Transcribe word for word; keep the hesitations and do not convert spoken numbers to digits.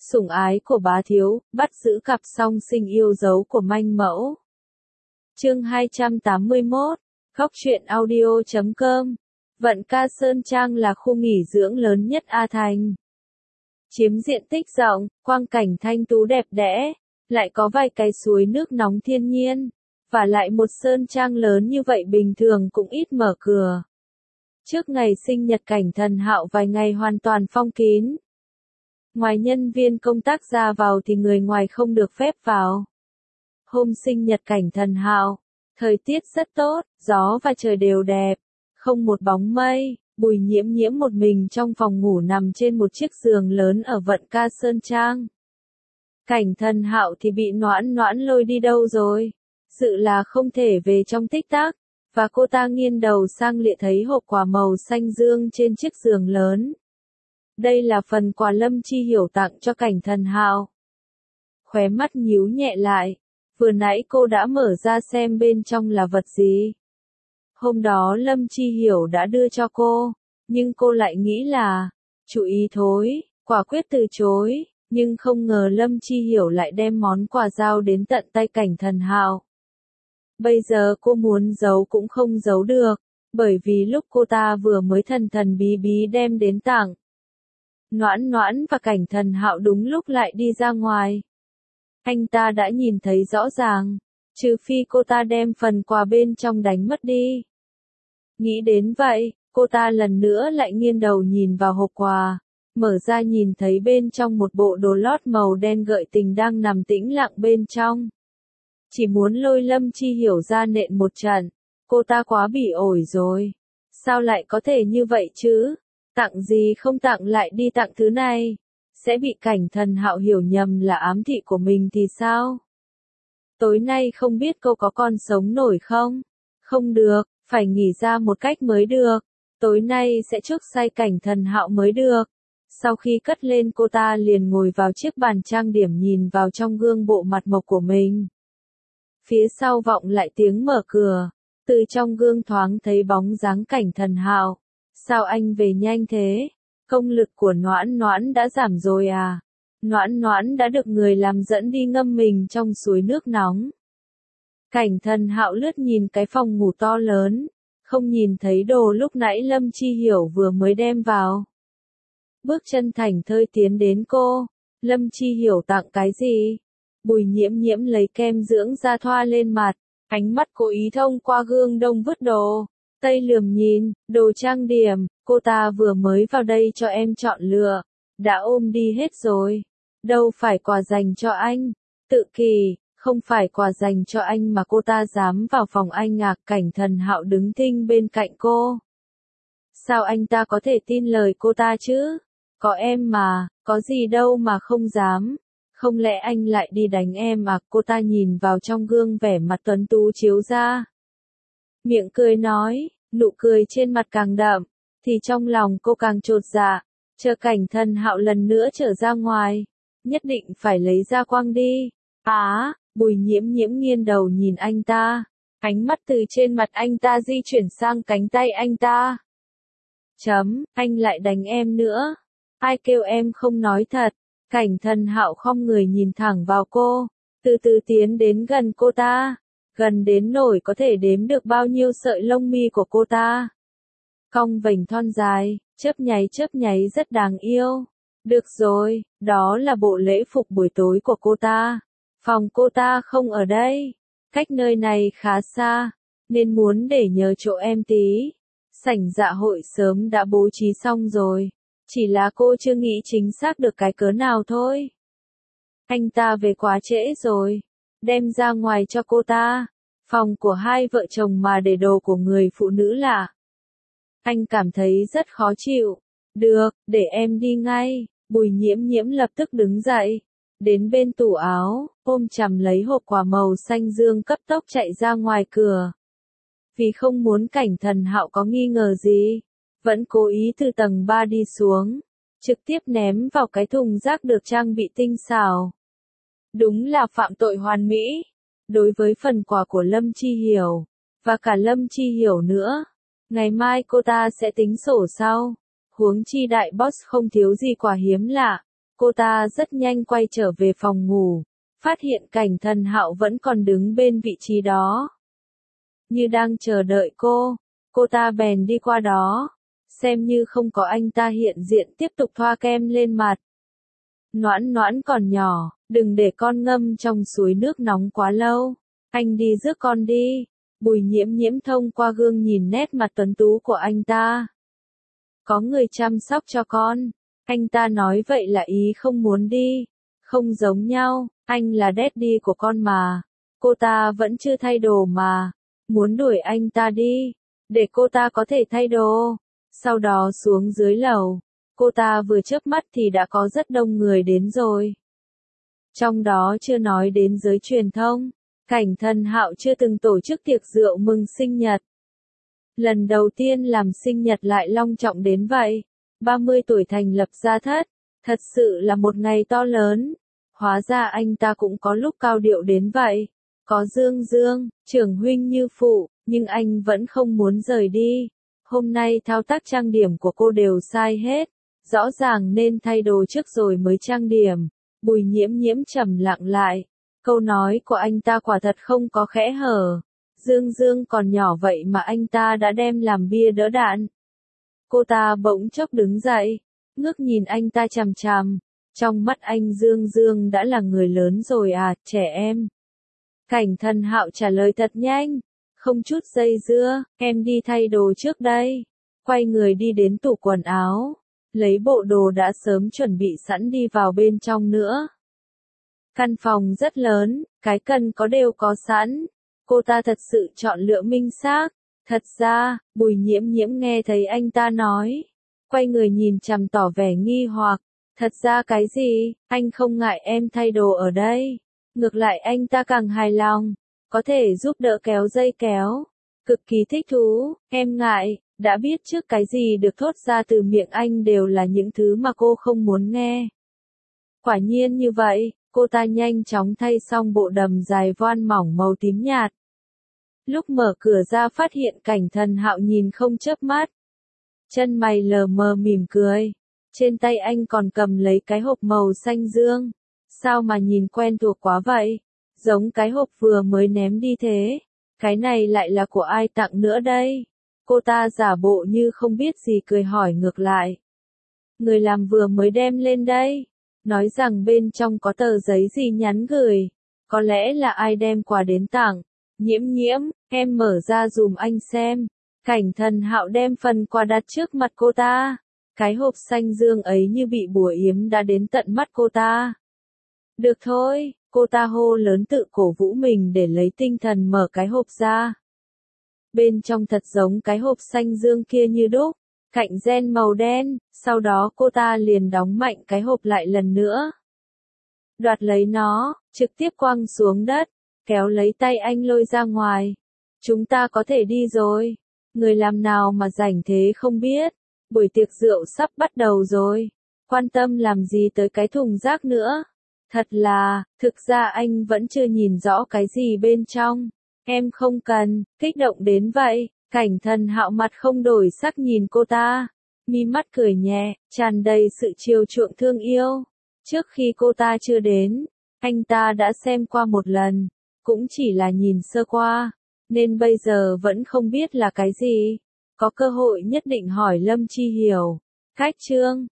Sủng ái của bá thiếu, bắt giữ cặp song sinh yêu dấu của manh mẫu. Chương hai trăm tám mươi mốt, Góc truyện audio chấm com. Vận Ca Sơn Trang là khu nghỉ dưỡng lớn nhất A Thành. Chiếm diện tích rộng, quang cảnh thanh tú đẹp đẽ, lại có vài cái suối nước nóng thiên nhiên, và lại một sơn trang lớn như vậy bình thường cũng ít mở cửa. Trước ngày sinh nhật Cảnh Thần Hạo vài ngày hoàn toàn phong kín. Ngoài nhân viên công tác ra vào thì người ngoài không được phép vào. Hôm sinh nhật Cảnh Thần Hạo, thời tiết rất tốt, gió và trời đều đẹp, không một bóng mây. Bùi Nhiễm Nhiễm một mình trong phòng ngủ nằm trên một chiếc giường lớn ở Vận Ca Sơn Trang. Cảnh Thần Hạo thì bị Noãn Noãn lôi đi đâu rồi? Dự là không thể về trong tích tắc, và cô ta nghiêng đầu sang lịa thấy hộp quà màu xanh dương trên chiếc giường lớn. Đây là phần quà Lâm Chi Hiểu tặng cho Cảnh Thần Hạo. Khóe mắt nhíu nhẹ lại, vừa nãy cô đã mở ra xem bên trong là vật gì. Hôm đó Lâm Chi Hiểu đã đưa cho cô, nhưng cô lại nghĩ là, chú ý thôi, quả quyết từ chối, nhưng không ngờ Lâm Chi Hiểu lại đem món quà giao đến tận tay Cảnh Thần Hạo. Bây giờ cô muốn giấu cũng không giấu được, bởi vì lúc cô ta vừa mới thần thần bí bí đem đến tặng. Noãn Noãn và Cảnh Thần Hạo đúng lúc lại đi ra ngoài. Anh ta đã nhìn thấy rõ ràng, trừ phi cô ta đem phần quà bên trong đánh mất đi. Nghĩ đến vậy, cô ta lần nữa lại nghiêng đầu nhìn vào hộp quà, mở ra nhìn thấy bên trong một bộ đồ lót màu đen gợi tình đang nằm tĩnh lặng bên trong. Chỉ muốn lôi Lâm Chi Hiểu ra nện một trận, cô ta quá bỉ ổi rồi. Sao lại có thể như vậy chứ? Tặng gì không tặng lại đi tặng thứ này, sẽ bị Cảnh Thần Hạo hiểu nhầm là ám thị của mình thì sao? Tối nay không biết cô có còn sống nổi không? Không được, phải nghỉ ra một cách mới được. Tối nay sẽ chuốc say Cảnh Thần Hạo mới được. Sau khi cất lên cô ta liền ngồi vào chiếc bàn trang điểm nhìn vào trong gương bộ mặt mộc của mình. Phía sau vọng lại tiếng mở cửa, từ trong gương thoáng thấy bóng dáng Cảnh Thần Hạo. Sao anh về nhanh thế? Công lực của Noãn Noãn đã giảm rồi à? Noãn Noãn đã được người làm dẫn đi ngâm mình trong suối nước nóng. Cảnh Thần Hạo lướt nhìn cái phòng ngủ to lớn, không nhìn thấy đồ lúc nãy Lâm Chi Hiểu vừa mới đem vào. Bước chân thảnh thơi tiến đến cô. Lâm Chi Hiểu tặng cái gì? Bùi Nhiễm Nhiễm lấy kem dưỡng da thoa lên mặt, ánh mắt cố ý thông qua gương đông vứt đồ. Tây lườm nhìn, đồ trang điểm, cô ta vừa mới vào đây cho em chọn lựa, đã ôm đi hết rồi. Đâu phải quà dành cho anh, tự kỳ, không phải quà dành cho anh mà cô ta dám vào phòng anh ngạc. Cảnh Thần Hạo đứng thinh bên cạnh cô. Sao anh ta có thể tin lời cô ta chứ? Có em mà, có gì đâu mà không dám. Không lẽ anh lại đi đánh em à? Cô ta nhìn vào trong gương vẻ mặt tuấn tú chiếu ra. Miệng cười nói, nụ cười trên mặt càng đậm, thì trong lòng cô càng chột dạ, chờ Cảnh Thần Hạo lần nữa trở ra ngoài, nhất định phải lấy ra quăng đi. Á, Bùi Nhiễm Nhiễm nghiêng đầu nhìn anh ta, ánh mắt từ trên mặt anh ta di chuyển sang cánh tay anh ta. Chấm, anh lại đánh em nữa. Ai kêu em không nói thật? Cảnh Thần Hạo khom người nhìn thẳng vào cô, từ từ tiến đến gần cô ta. Gần đến nổi có thể đếm được bao nhiêu sợi lông mi của cô ta. Cong vành thon dài, chớp nháy chớp nháy rất đáng yêu. Được rồi, đó là bộ lễ phục buổi tối của cô ta. Phòng cô ta không ở đây, cách nơi này khá xa, nên muốn để nhờ chỗ em tí. Sảnh dạ hội sớm đã bố trí xong rồi, chỉ là cô chưa nghĩ chính xác được cái cớ nào thôi. Anh ta về quá trễ rồi. Đem ra ngoài cho cô ta. Phòng của hai vợ chồng mà để đồ của người phụ nữ lạ. Anh cảm thấy rất khó chịu. Được, để em đi ngay. Bùi Nhiễm Nhiễm lập tức đứng dậy. Đến bên tủ áo, ôm chầm lấy hộp quà màu xanh dương cấp tốc chạy ra ngoài cửa. Vì không muốn Cảnh Thần Hạo có nghi ngờ gì, vẫn cố ý từ tầng ba đi xuống, trực tiếp ném vào cái thùng rác được trang bị tinh xảo. Đúng là phạm tội hoàn mỹ. Đối với phần quà của Lâm Chi Hiểu, và cả Lâm Chi Hiểu nữa, ngày mai cô ta sẽ tính sổ sau. Huống chi đại boss không thiếu gì quà hiếm lạ, Cô ta rất nhanh quay trở về phòng ngủ, phát hiện Cảnh Thần Hạo vẫn còn đứng bên vị trí đó. Như đang chờ đợi cô, cô ta bèn đi qua đó, xem như không có anh ta hiện diện tiếp tục thoa kem lên mặt. Noãn Noãn còn nhỏ, đừng để con ngâm trong suối nước nóng quá lâu, anh đi rước con đi. Bùi Nhiễm Nhiễm thông qua gương nhìn nét mặt tuấn tú của anh ta. Có người chăm sóc cho con, anh ta nói vậy là ý không muốn đi, không giống nhau, anh là daddy của con mà, cô ta vẫn chưa thay đồ mà, muốn đuổi anh ta đi, để cô ta có thể thay đồ, sau đó xuống dưới lầu, cô ta vừa chớp mắt thì đã có rất đông người đến rồi. Trong đó chưa nói đến giới truyền thông, Cảnh Thần Hạo chưa từng tổ chức tiệc rượu mừng sinh nhật. Lần đầu tiên làm sinh nhật lại long trọng đến vậy, ba mươi tuổi thành lập gia thất, thật sự là một ngày to lớn. Hóa ra anh ta cũng có lúc cao điệu đến vậy, có Dương Dương, trưởng huynh như phụ, nhưng anh vẫn không muốn rời đi. Hôm nay thao tác trang điểm của cô đều sai hết, rõ ràng nên thay đồ trước rồi mới trang điểm. Bùi Nhiễm Nhiễm trầm lặng lại, câu nói của anh ta quả thật không có khẽ hở. Dương Dương còn nhỏ vậy mà anh ta đã đem làm bia đỡ đạn. Cô ta bỗng chốc đứng dậy, ngước nhìn anh ta chằm chằm. Trong mắt anh Dương Dương đã là người lớn rồi à, trẻ em. Cảnh Thần Hạo trả lời thật nhanh, không chút dây dưa, em đi thay đồ trước đây. Quay người đi đến tủ quần áo, lấy bộ đồ đã sớm chuẩn bị sẵn đi vào bên trong nữa. Căn phòng rất lớn, cái cần có đều có sẵn. Cô ta thật sự chọn lựa minh xác. Thật ra, Bùi Nhiễm Nhiễm nghe thấy anh ta nói, quay người nhìn chằm tỏ vẻ nghi hoặc. Thật ra cái gì, anh không ngại em thay đồ ở đây. Ngược lại anh ta càng hài lòng, có thể giúp đỡ kéo dây kéo. Cực kỳ thích thú, em ngại, đã biết trước cái gì được thốt ra từ miệng anh đều là những thứ mà cô không muốn nghe. Quả nhiên như vậy, cô ta nhanh chóng thay xong bộ đầm dài voan mỏng màu tím nhạt. Lúc mở cửa ra phát hiện Cảnh Thần Hạo nhìn không chớp mắt. Chân mày lờ mờ mỉm cười. Trên tay anh còn cầm lấy cái hộp màu xanh dương. Sao mà nhìn quen thuộc quá vậy? Giống cái hộp vừa mới ném đi thế. Cái này lại là của ai tặng nữa đây? Cô ta giả bộ như không biết gì cười hỏi ngược lại. Người làm vừa mới đem lên đây. Nói rằng bên trong có tờ giấy gì nhắn gửi. Có lẽ là ai đem quà đến tặng. Nhiễm Nhiễm, em mở ra dùm anh xem. Cảnh Thần Hạo đem phần quà đặt trước mặt cô ta. Cái hộp xanh dương ấy như bị bùa yếm đã đến tận mắt cô ta. Được thôi, cô ta hô lớn tự cổ vũ mình để lấy tinh thần mở cái hộp ra. Bên trong thật giống cái hộp xanh dương kia như đúc, cạnh ren màu đen, sau đó cô ta liền đóng mạnh cái hộp lại lần nữa. Đoạt lấy nó, trực tiếp quăng xuống đất, kéo lấy tay anh lôi ra ngoài. Chúng ta có thể đi rồi. Người làm nào mà rảnh thế không biết. Buổi tiệc rượu sắp bắt đầu rồi. Quan tâm làm gì tới cái thùng rác nữa. Thật là, thực ra anh vẫn chưa nhìn rõ cái gì bên trong. Em không cần, kích động đến vậy. Cảnh Thần Hạo mặt không đổi sắc nhìn cô ta. Mi mắt cười nhẹ, tràn đầy sự chiều chuộng thương yêu. Trước khi cô ta chưa đến, anh ta đã xem qua một lần. Cũng chỉ là nhìn sơ qua. Nên bây giờ vẫn không biết là cái gì. Có cơ hội nhất định hỏi Lâm Chi Hiểu. Cách chương